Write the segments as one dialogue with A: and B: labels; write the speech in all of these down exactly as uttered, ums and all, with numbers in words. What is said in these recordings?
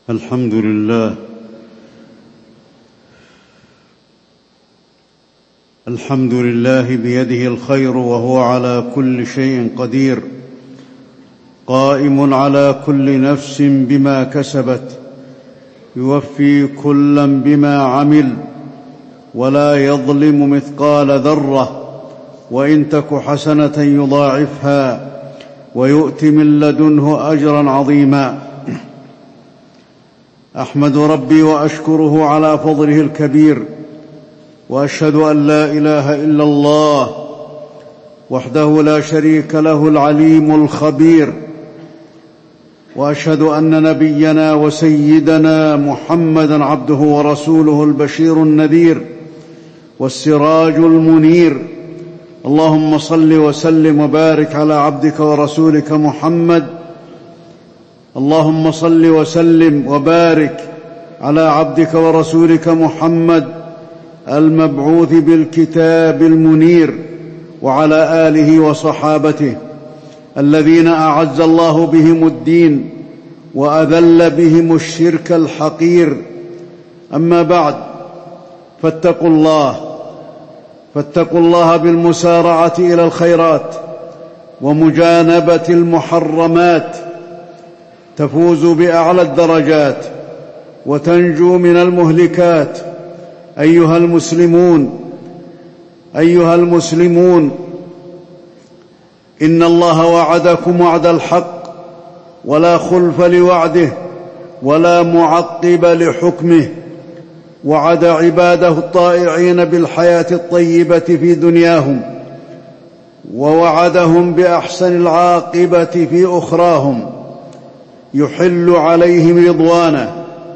A: الحمد لله الحمد لله بيده الخير وهو على كل شيء قدير، قائم على كل نفس بما كسبت، يوفي كلا بما عمل، ولا يظلم مثقال ذرة، وإن تك حسنة يضاعفها ويؤت من لدنه أجرا عظيما. أحمد ربي وأشكره على فضله الكبير، وأشهد أن لا إله إلا الله وحده لا شريك له العليم الخبير، وأشهد أن نبينا وسيدنا محمدًا عبده ورسوله البشير النذير والسراج المنير. اللهم صل وسلم وبارك على عبدك ورسولك محمد. اللهم صل وسلم وبارك على عبدك ورسولك محمد المبعوث بالكتاب المنير، وعلى آله وصحابته الذين أعز الله بهم الدين وأذل بهم الشرك الحقير. أما بعد، فاتقوا الله فاتقوا الله بالمسارعة إلى الخيرات ومجانبة المحرمات، تفوزوا بأعلى الدرجات وتنجو من المهلكات. أيها المسلمون أيها المسلمون إن الله وعدكم وعد الحق، ولا خلف لوعده ولا معقب لحكمه. وعد عباده الطائعين بالحياة الطيبة في دنياهم، ووعدهم بأحسن العاقبة في أخراهم، يحل عليهم رضوانه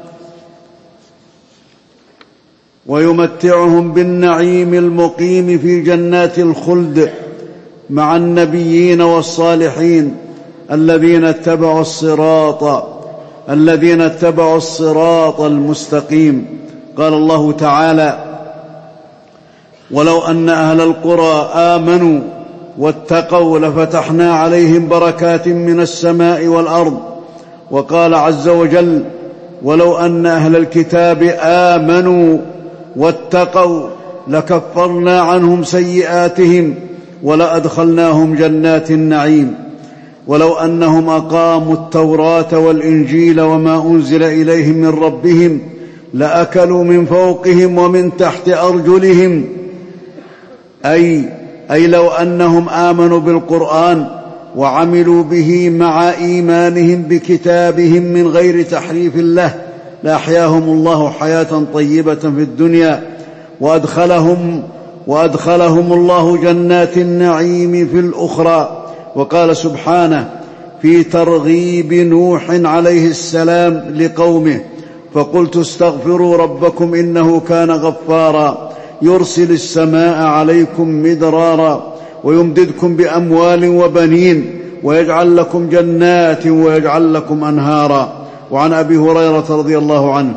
A: ويمتعهم بالنعيم المقيم في جنات الخلد مع النبيين والصالحين الذين اتبعوا الصراط الذين اتبعوا الصراط المستقيم. قال الله تعالى: ولو أن أهل القرى آمنوا واتقوا لفتحنا عليهم بركات من السماء والأرض. وقال عز وجل: ولو أن أهل الكتاب آمنوا واتقوا لكفرنا عنهم سيئاتهم ولأدخلناهم جنات النعيم. ولو أنهم أقاموا التوراة والإنجيل وما أنزل إليهم من ربهم لأكلوا من فوقهم ومن تحت أرجلهم، أي أي لو أنهم آمنوا بالقرآن وعملوا به مع إيمانهم بكتابهم من غير تحريف له لأحياهم الله حياة طيبة في الدنيا، وأدخلهم, وأدخلهم الله جنات النعيم في الأخرى. وقال سبحانه في ترغيب نوح عليه السلام لقومه: فقلت استغفروا ربكم إنه كان غفارا يرسل السماء عليكم مدرارا ويمددكم بأموال وبنين ويجعل لكم جنات ويجعل لكم أنهارا. وعن أبي هريرة رضي الله عنه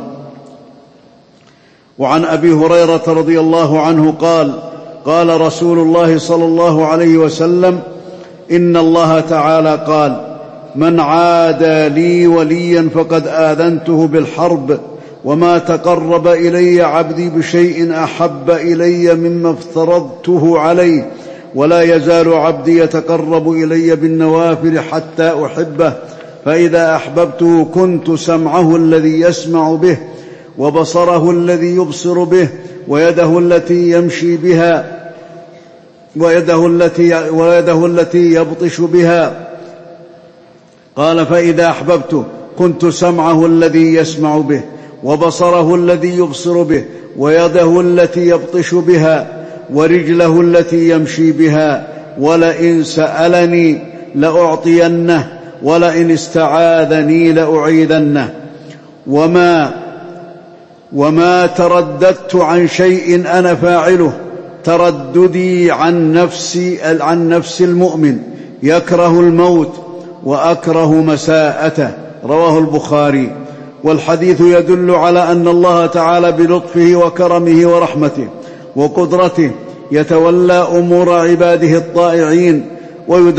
A: وعن أبي هريرة رضي الله عنه قال: قال رسول الله صلى الله عليه وسلم: إن الله تعالى قال: من عادى لي وليا فقد آذنته بالحرب، وما تقرب إلي عبدي بشيء أحب إلي مما افترضته عليه، ولا يزال عبدي يتقرب إلي بالنوافل حتى أحبه، فإذا أحببته كنت سمعه الذي يسمع به، وبصره الذي يبصر به، ويده التي يمشي بها، ويده التي, ويده التي يبطش بها. قال: فإذا أحببته كنت سمعه الذي يسمع به، وبصره الذي يبصر به، ويده التي يبطش بها، ورجله التي يمشي بها. ولئن سألني لأعطينه، ولئن استعاذني لأعيذنه. وما, وما ترددت عن شيء أنا فاعله ترددي عن نفسي عن نفس المؤمن يكره الموت وأكره مساءته. رواه البخاري. والحديث يدل على أن الله تعالى بلطفه وكرمه ورحمته وقدرته يتولى أمور عباده الطائعين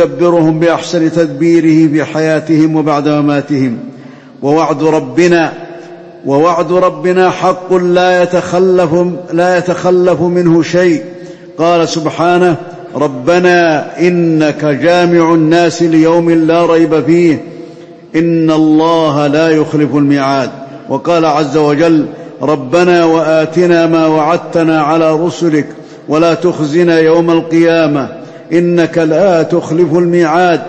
A: ويدبرهم بأحسن تدبيره في حياتهم وبعد مماتهم. ووعد ربنا ووعد ربنا حق لا يتخلف, لا يتخلف منه شيء. قال سبحانه: ربنا إنك جامع الناس ليوم لا ريب فيه إن الله لا يخلف الميعاد. وقال عز وجل: ربنا وآتنا ما وعدتنا على رسلك ولا تخزنا يوم القيامة إنك لا تخلف الميعاد.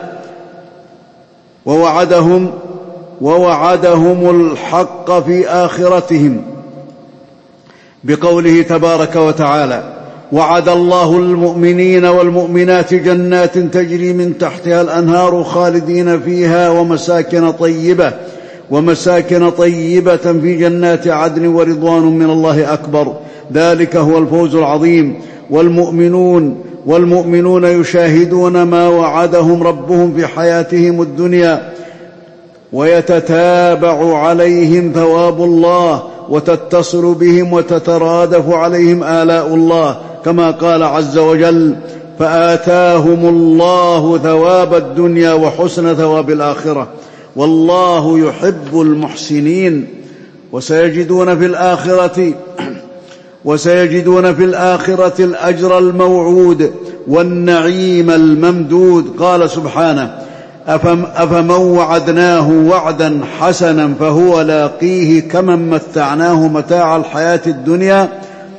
A: ووعدهم ووعدهم الحق في آخرتهم بقوله تبارك وتعالى: وعد الله المؤمنين والمؤمنات جنات تجري من تحتها الأنهار خالدين فيها ومساكن طيبة ومساكن طيبة في جنات عدن ورضوان من الله أكبر ذلك هو الفوز العظيم. والمؤمنون والمؤمنون يشاهدون ما وعدهم ربهم في حياتهم الدنيا ويتتابع عليهم ثواب الله وتتصل بهم وتترادف عليهم آلاء الله، كما قال عز وجل: فآتاهم الله ثواب الدنيا وحسن ثواب الآخرة والله يحب المحسنين. وسيجدون في الآخرة وسيجدون في الآخرة الأجر الموعود والنعيم الممدود. قال سبحانه: أفمن وعدناه وعدا حسنا فهو لاقيه كمن متعناه متاع الحياة الدنيا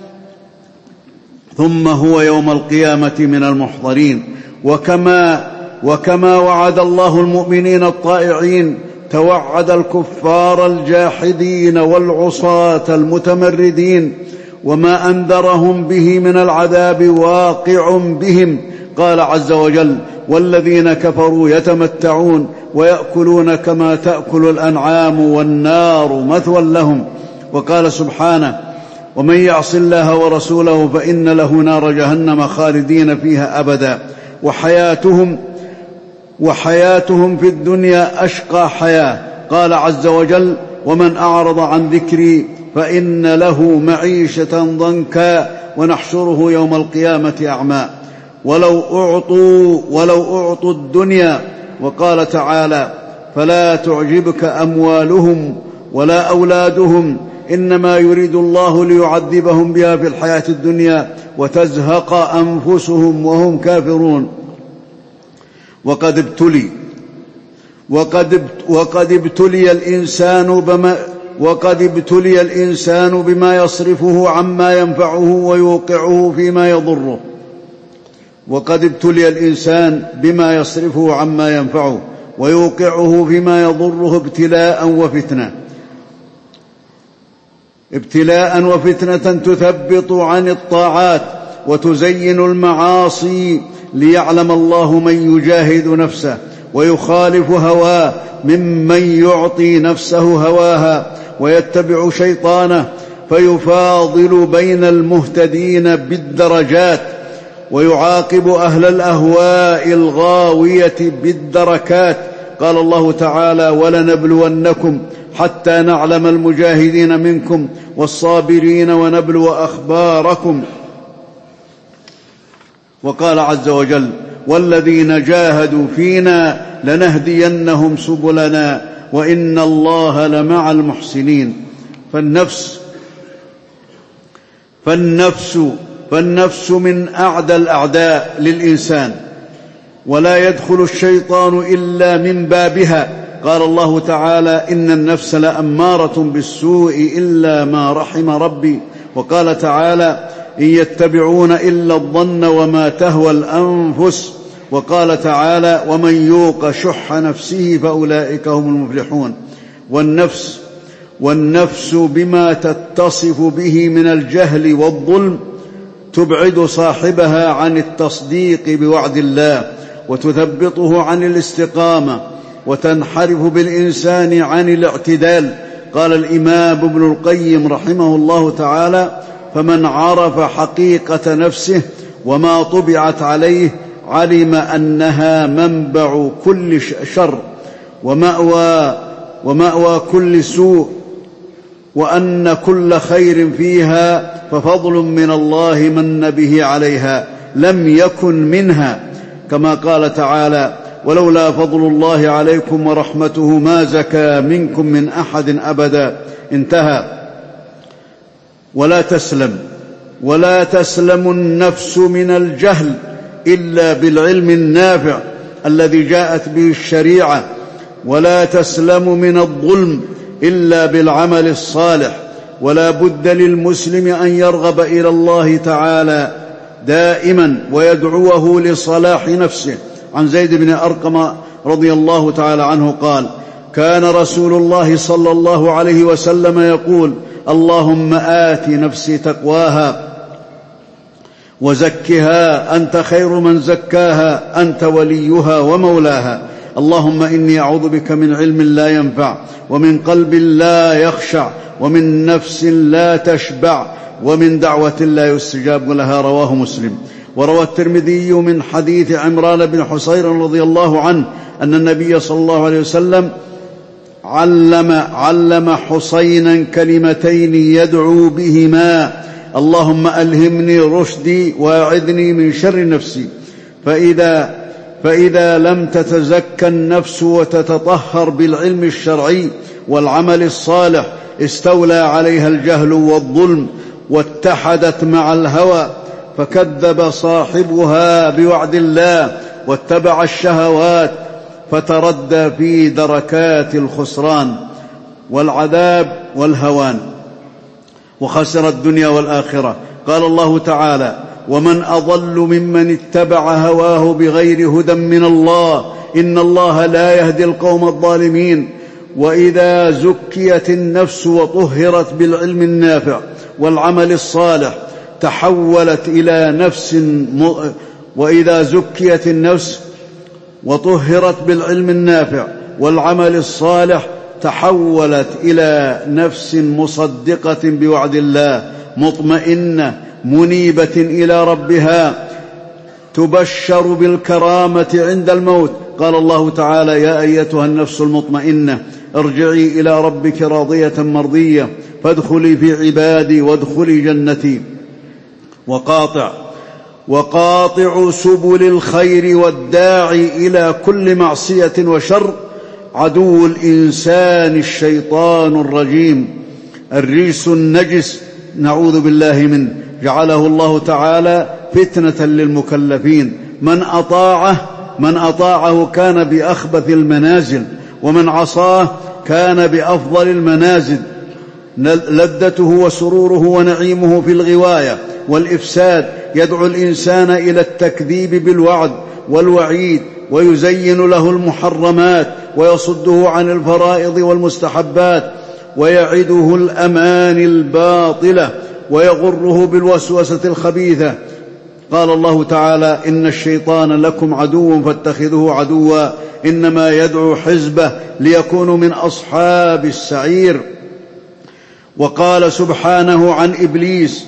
A: ثم هو يوم القيامة من المحضرين. وكما, وكما وعد الله المؤمنين الطائعين توعد الكفار الجاحدين والعصاة المتمردين، وما أنذرهم به من العذاب واقع بهم. قال عز وجل: والذين كفروا يتمتعون ويأكلون كما تأكل الأنعام والنار مثوى لهم. وقال سبحانه: ومن يعص الله ورسوله فإن له نار جهنم خالدين فيها أبدا. وحياتهم وحياتهم في الدنيا أشقى حياة. قال عز وجل: ومن أعرض عن ذكري فإن له معيشة ضنكا ونحشره يوم القيامة أعمى ولو أعطوا, ولو أعطوا الدنيا. وقال تعالى: فلا تعجبك أموالهم ولا أولادهم إنما يريد الله ليعذبهم بها في الحياة الدنيا وتزهق أنفسهم وهم كافرون. وقد ابتلي وقد, وقد ابتلي الإنسان بما وقد ابتلي الإنسان بما يصرفه عما ينفعه ويوقعه فيما يضره وقد ابتلي الإنسان بما يصرفه عما ينفعه ويوقعه فيما يضره ابتلاء وفتنة ابتلاء وفتنة تثبط عن الطاعات وتزين المعاصي ليعلم الله من يجاهد نفسه ويخالف هواه ممن يعطي نفسه هواها ويتبع شيطانه فيفاضل بين المهتدين بالدرجات ويعاقب أهل الأهواء الغاوية بالدركات. قال الله تعالى: ولنبلونكم حتى نعلم المجاهدين منكم والصابرين ونبلو أخباركم. وقال عز وجل: والذين جاهدوا فينا لنهدينهم سبلنا وإن الله لمع المحسنين. فالنفس فالنفس فالنفس من أعدى الأعداء للإنسان ولا يدخل الشيطان إلا من بابها. قال الله تعالى: إن النفس لأمارة بالسوء إلا ما رحم ربي. وقال تعالى: إن يتبعون إلا الظن وما تهوى الأنفس. وقال تعالى: ومن يوق شح نفسه فأولئك هم المفلحون. والنفس والنفس بما تتصف به من الجهل والظلم تبعد صاحبها عن التصديق بوعد الله وتثبطه عن الاستقامة وتنحرف بالإنسان عن الاعتدال. قال الإمام ابن القيم رحمه الله تعالى: فمن عرف حقيقة نفسه وما طبعت عليه علم أنها منبع كل شر ومأوى, ومأوى كل سوء وأن كل خير فيها ففضل من الله من به عليها لم يكن منها. كما قال تعالى: ولولا فضل الله عليكم ورحمته ما زكى منكم من أحد أبدا. انتهى. ولا تسلم ولا تسلم النفس من الجهل إلا بالعلم النافع الذي جاءت به الشريعة، ولا تسلم من الظلم إلا بالعمل الصالح. ولا بد للمسلم أن يرغب إلى الله تعالى دائما ويدعوه لصلاح نفسه. عن زيد بن أرقم رضي الله تعالى عنه قال: كان رسول الله صلى الله عليه وسلم يقول: اللهم آت نفسي تقواها وزكها أنت خير من زكاها أنت وليها ومولاها. اللهم إني أعوذ بك من علم لا ينفع، ومن قلب لا يخشع، ومن نفس لا تشبع، ومن دعوة لا يستجاب لها. رواه مسلم. وروى الترمذي من حديث عمران بن حصير رضي الله عنه أن النبي صلى الله عليه وسلم علم, علم حصينا كلمتين يدعو بهما: اللهم ألهمني رشدي وأعذني من شر نفسي. فإذا, فإذا لم تتزكى النفس وتتطهر بالعلم الشرعي والعمل الصالح استولى عليها الجهل والظلم واتحدت مع الهوى، فكذب صاحبها بوعد الله واتبع الشهوات فتردى في دركات الخسران والعذاب والهوان، وخسر الدنيا والآخرة. قال الله تعالى: ومن أضل ممن اتبع هواه بغير هدى من الله إن الله لا يهدي القوم الظالمين. وإذا زكيت النفس وطهرت بالعلم النافع والعمل الصالح تحولت إلى نفس م... وإذا زكيت النفس وطهرت بالعلم النافع والعمل الصالح تحولت إلى نفس مصدقة بوعد الله مطمئنة منيبة إلى ربها تبشر بالكرامة عند الموت. قال الله تعالى: يا أيتها النفس المطمئنة ارجعي إلى ربك راضية مرضية فادخلي في عبادي وادخلي جنتي. وقاطع وقاطع سبل الخير والداعي إلى كل معصية وشر عدو الإنسان الشيطان الرجيم الريس النجس، نعوذ بالله منه، جعله الله تعالى فتنة للمكلفين. من أطاعه من أطاعه كان بأخبث المنازل، ومن عصاه كان بأفضل المنازل. لذته وسروره ونعيمه في الغواية والإفساد. يدعو الإنسان إلى التكذيب بالوعد والوعيد، ويزين له المحرمات ويصده عن الفرائض والمستحبات، ويعده الأمان الباطلة ويغره بالوسوسة الخبيثة. قال الله تعالى: إن الشيطان لكم عدو فاتخذوه عدوا إنما يدعو حزبه ليكونوا من أصحاب السعير. وقال سبحانه عن إبليس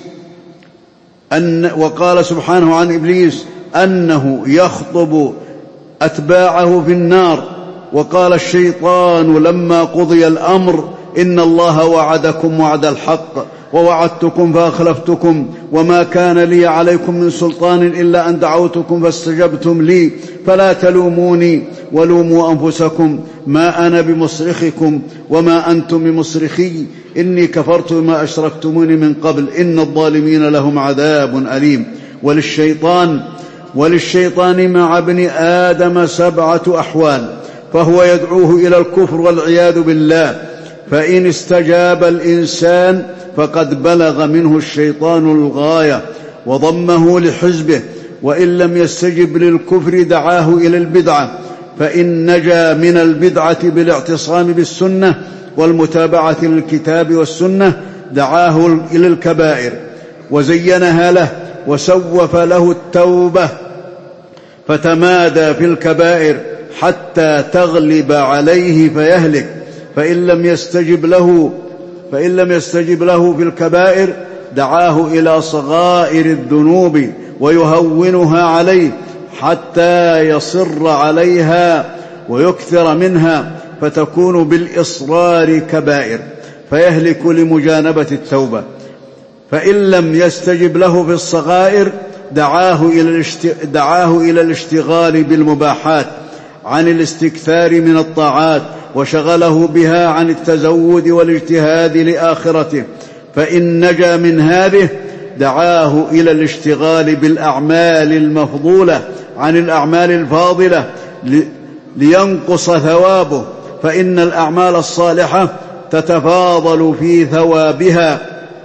A: أن وقال سبحانه عن إبليس أنه يخطب أتباعه في النار. وقال الشيطان لما قضي الأمر: إن الله وعدكم وعد الحق ووعدتكم فأخلفتكم وما كان لي عليكم من سلطان إلا أن دعوتكم فاستجبتم لي فلا تلوموني ولوموا أنفسكم ما أنا بمصرخكم وما أنتم بمصرخي إني كفرت بما أشركتموني من قبل إن الظالمين لهم عذاب أليم. وللشيطان وللشيطان مع ابن آدم سبعة أحوال، فهو يدعوه إلى الكفر والعياذ بالله. فإن استجاب الإنسان فقد بلغ منه الشيطان الغاية وضمه لحزبه، وإن لم يستجب للكفر دعاه إلى البدعة، فإن نجا من البدعة بالاعتصام بالسنة والمتابعة للكتاب والسنة دعاه إلى الكبائر وزينها له وسوف له التوبة فتمادى في الكبائر حتى تغلب عليه فيهلك. فإن لم يستجب له فإن لم يستجب له في الكبائر دعاه إلى صغائر الذنوب ويهونها عليه حتى يصر عليها ويكثر منها فتكون بالإصرار كبائر فيهلك لمجانبة التوبة. فإن لم يستجب له في الصغائر دعاه إلى دعاه إلى الاشتغال بالمباحات عن الاستكثار من الطاعات وشغله بها عن التزود والاجتهاد لآخرته، فإن نجا من هذه دعاه إلى الاشتغال بالأعمال المفضولة عن الأعمال الفاضلة لينقص ثوابه، فإن الأعمال الصالحة تتفاضل في ثوابها.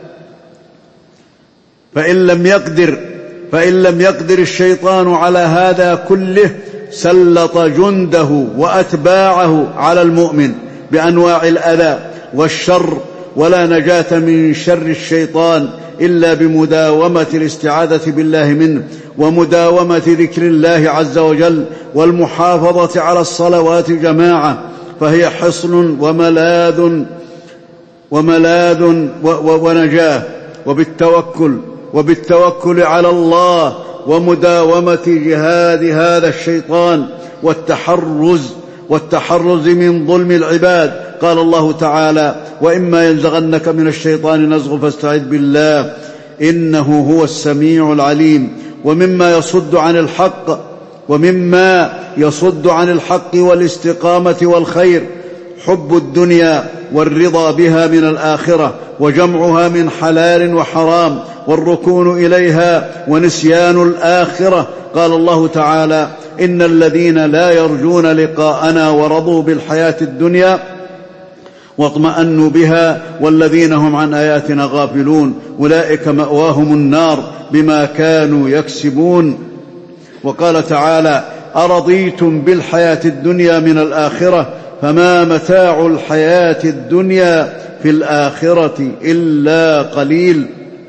A: فإن لم يقدر فإن لم يقدر الشيطان على هذا كله سلط جنده وأتباعه على المؤمن بأنواع الأذى والشر، ولا نجاة من شر الشيطان إلا بمداومة الاستعاذة بالله منه، ومداومة ذكر الله عز وجل، والمحافظة على الصلوات جماعة، فهي حصن وملاذ وملاذ ونجاة. وبالتوكل وبالتوكل على الله ومداومة جهاد هذا الشيطان والتحرز والتحرز من ظلم العباد. قال الله تعالى: وإما ينزغنك من الشيطان نزغ فاستعذ بالله إنه هو السميع العليم. ومما يصد عن الحق ومما يصد عن الحق والاستقامة والخير حب الدنيا والرضا بها من الآخرة، وجمعها من حلال وحرام، والركون إليها ونسيان الآخرة. قال الله تعالى: إن الذين لا يرجون لقاءنا ورضوا بالحياة الدنيا واطمأنوا بها والذين هم عن آياتنا غافلون أولئك مأواهم النار بما كانوا يكسبون. وقال تعالى: أرضيتم بالحياة الدنيا من الآخرة فما متاع الحياة الدنيا في الآخرة إلا قليل.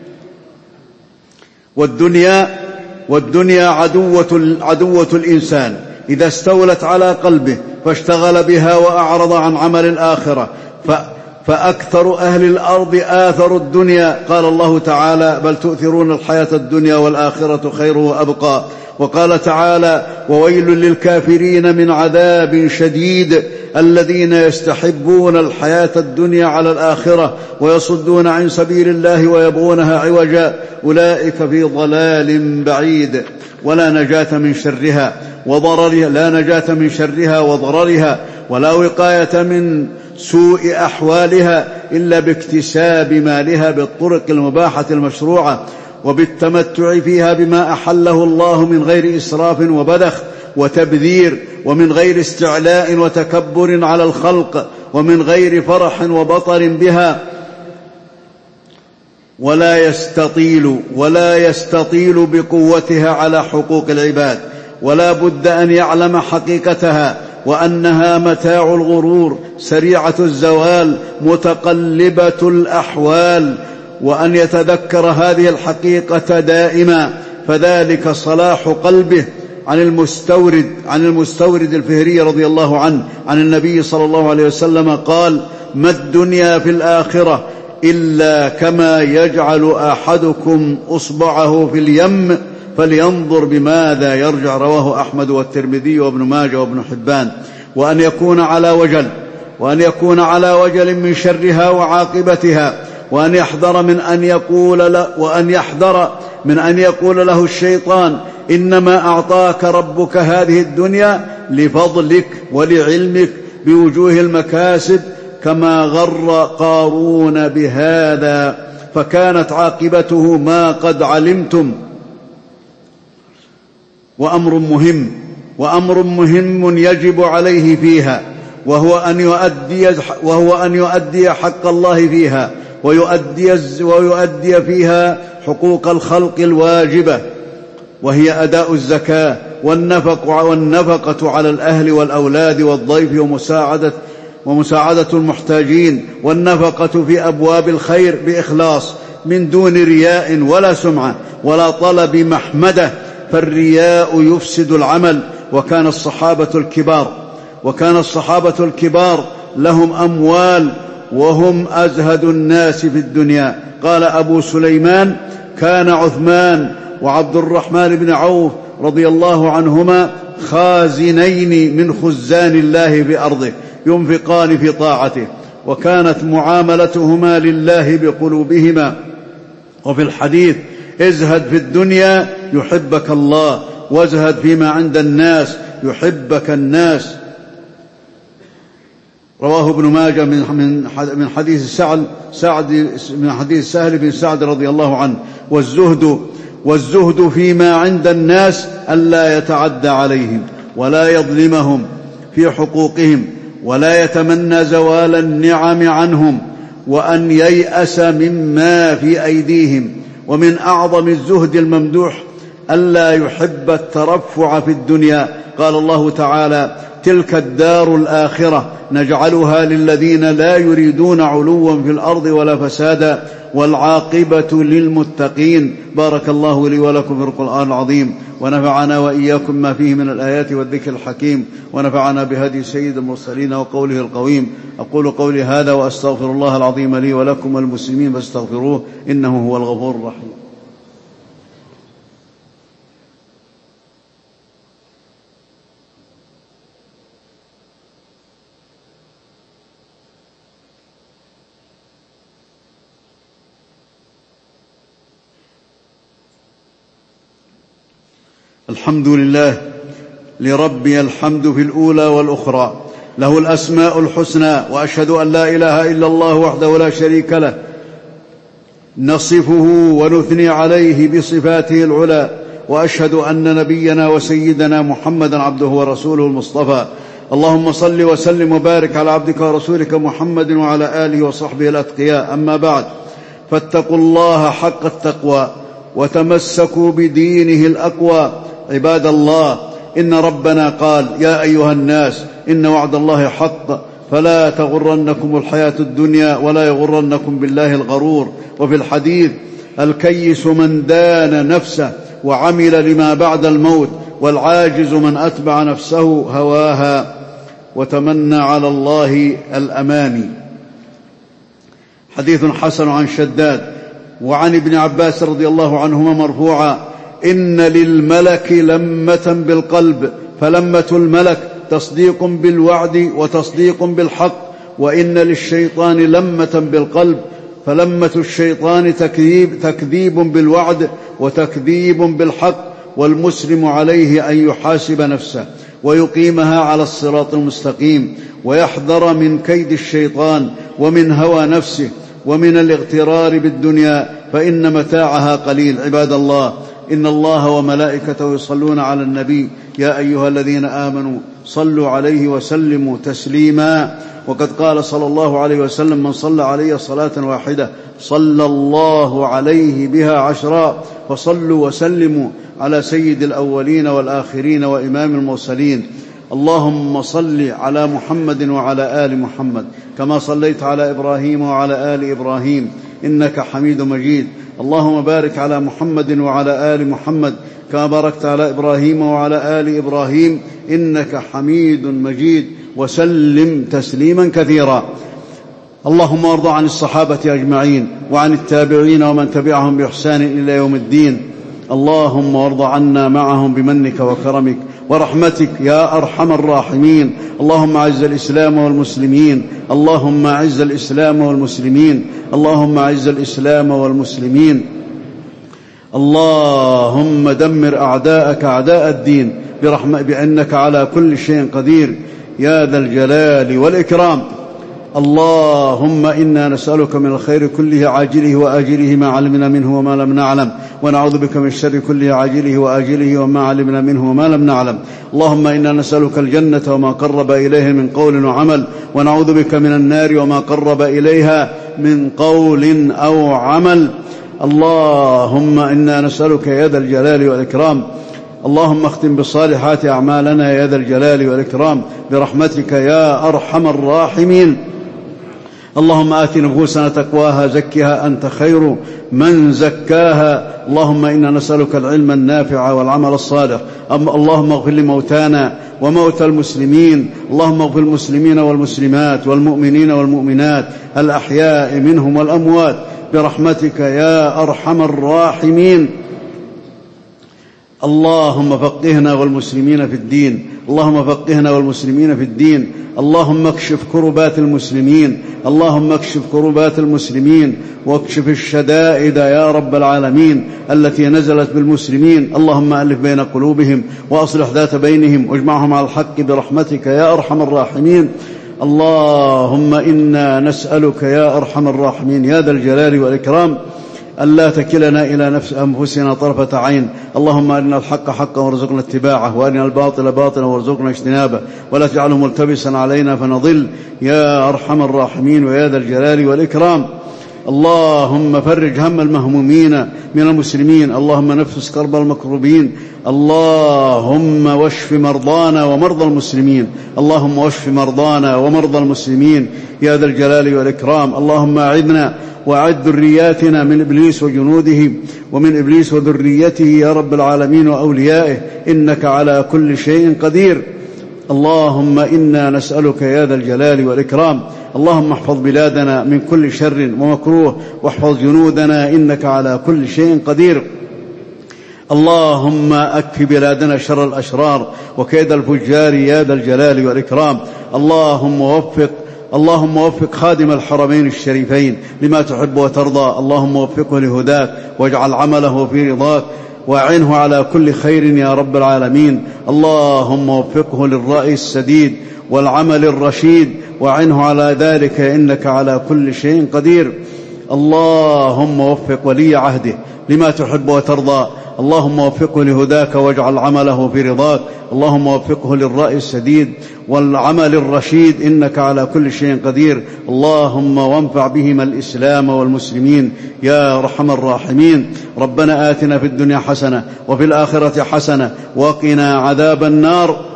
A: والدنيا والدنيا عدوة, عدوة الإنسان إذا استولت على قلبه فاشتغل بها وأعرض عن عمل الآخرة، فأكثر أهل الأرض آثروا الدنيا. قال الله تعالى: بل تؤثرون الحياة الدنيا والآخرة خير وأبقى. وقال تعالى: وويل للكافرين من عذاب شديد الذين يستحبون الحياة الدنيا على الآخرة ويصدون عن سبيل الله ويبغونها عوجا أولئك في ضلال بعيد. ولا نجاة من شرها وضررها لا نجاة من شرها وضررها ولا وقاية من سوء أحوالها إلا باكتساب مالها بالطرق المباحة المشروعة، وبالتمتع فيها بما أحله الله من غير إسراف وبذخ وتبذير، ومن غير استعلاء وتكبر على الخلق، ومن غير فرح وبطر بها. ولا يستطيل ولا يستطيل بقوتها على حقوق العباد، ولا بد أن يعلم حقيقتها، وأنها متاع الغرور سريعة الزوال متقلبة الأحوال، وأن يتذكر هذه الحقيقة دائما، فذلك صلاح قلبه. عن المستورد عن المستورد الفهري رضي الله عنه عن النبي صلى الله عليه وسلم قال: ما الدنيا في الآخرة إلا كما يجعل أحدكم أصبعه في اليم فلينظر بماذا يرجع. رواه أحمد والترمذي وابن ماجه وابن حبان. وأن يكون على وجل وأن يكون على وجل من شرها وعاقبتها، وأن يحذر من أن يقول له وأن يحذر من أن يقول له الشيطان: إنما أعطاك ربك هذه الدنيا لفضلك ولعلمك بوجوه المكاسب، كما غر قارون بهذا فكانت عاقبته ما قد علمتم. وأمر مهم وأمر مهم يجب عليه فيها، وهو أن يؤدي وهو أن يؤدي حق الله فيها، ويؤدي ويؤدي فيها حقوق الخلق الواجبة، وهي أداء الزكاة والنفقة والنفقة على الأهل والأولاد والضيف ومساعدة ومساعدة المحتاجين، والنفقة في أبواب الخير بإخلاص من دون رياء ولا سمعة ولا طلب محمدة، فالرياء يفسد العمل. وكان الصحابة الكبار وكان الصحابة الكبار لهم أموال وهم أزهد الناس في الدنيا. قال أبو سليمان: كان عثمان وعبد الرحمن بن عوف رضي الله عنهما خازنين من خزان الله بأرضه ينفقان في طاعته، وكانت معاملتهما لله بقلوبهما. وفي الحديث: ازهد في الدنيا يحبك الله، وازهد فيما عند الناس يحبك الناس. رواه ابن ماجه من حديث سعد سعد من حديث سهل بن سعد رضي الله عنه. والزهد والزهد فيما عند الناس ألا يتعدى عليهم ولا يظلمهم في حقوقهم ولا يتمنى زوال النعم عنهم وأن ييأس مما في أيديهم. ومن أعظم الزهد الممدوح ألا يحب الترفع في الدنيا. قال الله تعالى: تلك الدار الآخرة نجعلها للذين لا يريدون علوا في الأرض ولا فسادا والعاقبة للمتقين. بارك الله لي ولكم في القرآن العظيم، ونفعنا وإياكم ما فيه من الآيات والذكر الحكيم، ونفعنا بهدي سيد المرسلين وقوله القويم. أقول قولي هذا وأستغفر الله العظيم لي ولكم والمسلمين فاستغفروه إنه هو الغفور الرحيم. الحمد لله لربي الحمد في الأولى والأخرى، له الأسماء الحسنى، وأشهد أن لا إله إلا الله وحده لا شريك له، نصفه ونثني عليه بصفاته العلى. وأشهد أن نبينا وسيدنا محمدا عبده ورسوله المصطفى. اللهم صل وسلم وبارك على عبدك ورسولك محمد وعلى آله وصحبه الأتقياء. أما بعد، فاتقوا الله حق التقوى وتمسكوا بدينه الأقوى. عباد الله، إن ربنا قال: يا أيها الناس إن وعد الله حق فلا تغرنكم الحياة الدنيا ولا يغرنكم بالله الغرور. وفي الحديث: الكيس من دان نفسه وعمل لما بعد الموت، والعاجز من أتبع نفسه هواها وتمنى على الله الأماني. حديث حسن عن شداد وعن ابن عباس رضي الله عنهما مرفوعا: إن للملك لمة بالقلب، فلمة الملك تصديق بالوعد وتصديق بالحق. وإن للشيطان لمة بالقلب، فلمة الشيطان تكذيب, تكذيب بالوعد وتكذيب بالحق. والمسلم عليه أن يحاسب نفسه ويقيمها على الصراط المستقيم، ويحذر من كيد الشيطان ومن هوى نفسه ومن الاغترار بالدنيا، فإن متاعها قليل. عباد الله، إن الله وملائكته يصلون على النبي. يا أيها الذين آمنوا صلوا عليه وسلموا تسليما. وقد قال صلى الله عليه وسلم: من صلى علي صلاة واحدة صلى الله عليه بها عشرا. فصلوا وسلموا على سيد الأولين والآخرين وإمام المرسلين. اللهم صل على محمد وعلى آل محمد كما صليت على إبراهيم وعلى آل إبراهيم إنك حميد مجيد. اللهم بارك على محمد وعلى آل محمد كما باركت على إبراهيم وعلى آل إبراهيم إنك حميد مجيد، وسلم تسليما كثيرا. اللهم وارض عن الصحابة أجمعين وعن التابعين ومن تبعهم بإحسان إلى يوم الدين. اللهم وارض عنا معهم بمنك وكرمك ورحمتك يا أرحم الراحمين. اللهم أعز الإسلام والمسلمين، اللهم أعز الإسلام والمسلمين، اللهم أعز الإسلام والمسلمين. اللهم دمر أعداءك أعداء الدين برحمة بأنك على كل شيء قدير يا ذا الجلال والإكرام. اللهم إنا نسألك من الخير كله عاجله وآجله ما علمنا منه وما لم نعلم، ونعوذ بك من الشر كله عاجله وآجله وما علمنا منه وما لم نعلم. اللهم إنا نسألك الجنة وما قرب إليها من قول وعمل، ونعوذ بك من النار وما قرب إليها من قول أو عمل. اللهم إنا نسألك يا ذا الجلال والإكرام. اللهم اختم بالصالحات أعمالنا يا ذا الجلال والإكرام برحمتك يا أرحم الراحمين. اللهم آت نفوسنا تقواها زكها أنت خير من زكاها. اللهم إنا نسألك العلم النافع والعمل الصالح. اللهم اغفر لموتانا وموتى المسلمين. اللهم اغفر المسلمين والمسلمات والمؤمنين والمؤمنات الأحياء منهم والأموات برحمتك يا أرحم الراحمين. اللهم فقهنا والمسلمين في الدين اللهم فقهنا والمسلمين في الدين اللهم اكشف كربات المسلمين اللهم اكشف كربات المسلمين واكشف الشدائد يا رب العالمين التي نزلت بالمسلمين. اللهم ألف بين قلوبهم وأصلح ذات بينهم واجمعهم على الحق برحمتك يا أرحم الراحمين. اللهم إنا نسألك يا أرحم الراحمين يا ذا الجلال والإكرام ألا تكلنا إلى نفس أنفسنا طرفة عين. اللهم أرنا الحق حقا وارزقنا اتباعه وأرنا الباطل باطلا وارزقنا اجتنابه ولا تجعله ملتبسا علينا فنضل يا أرحم الراحمين ويا ذا الجلال والإكرام. اللهم فرج هم المهمومين من المسلمين اللهم نفس كرب المكروبين اللهم واشف مرضانا ومرضى المسلمين اللهم واشف مرضانا ومرضى المسلمين يا ذا الجلال والإكرام. اللهم أعذنا وأعد ذرياتنا من إبليس وجنوده ومن إبليس وذريته يا رب العالمين وأوليائه إنك على كل شيء قدير. اللهم إنا نسألك يا ذا الجلال والإكرام اللهم احفظ بلادنا من كل شر ومكروه واحفظ جنودنا إنك على كل شيء قدير. اللهم أكف بلادنا شر الأشرار وكيد الفجار يا ذا الجلال والإكرام. اللهم وفق اللهم وفق خادم الحرمين الشريفين لما تحب وترضى اللهم وفقه لهداك واجعل عمله في رضاك وأعنه على كل خير يا رب العالمين. اللهم وفقه للرأي السديد والعمل الرشيد وأعنه على ذلك إنك على كل شيء قدير. اللهم وفق ولي عهده لما تحب وترضى اللهم وفقه لهداك واجعل عمله في رضاك. اللهم وفقه للرأي السديد والعمل الرشيد إنك على كل شيء قدير. اللهم وانفع بهما الإسلام والمسلمين يا أرحم الراحمين. ربنا آتنا في الدنيا حسنة وفي الآخرة حسنة وقنا عذاب النار.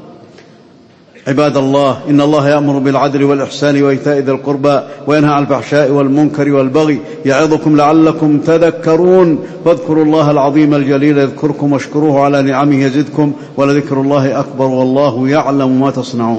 A: عباد الله إن الله يأمر بالعدل والإحسان وإيتاء ذي القربى وينهى عن الفحشاء والمنكر والبغي يعظكم لعلكم تذكرون فاذكروا الله العظيم الجليل يذكركم واشكروه على نعمه يزدكم ولذكر الله أكبر والله يعلم ما تصنعون.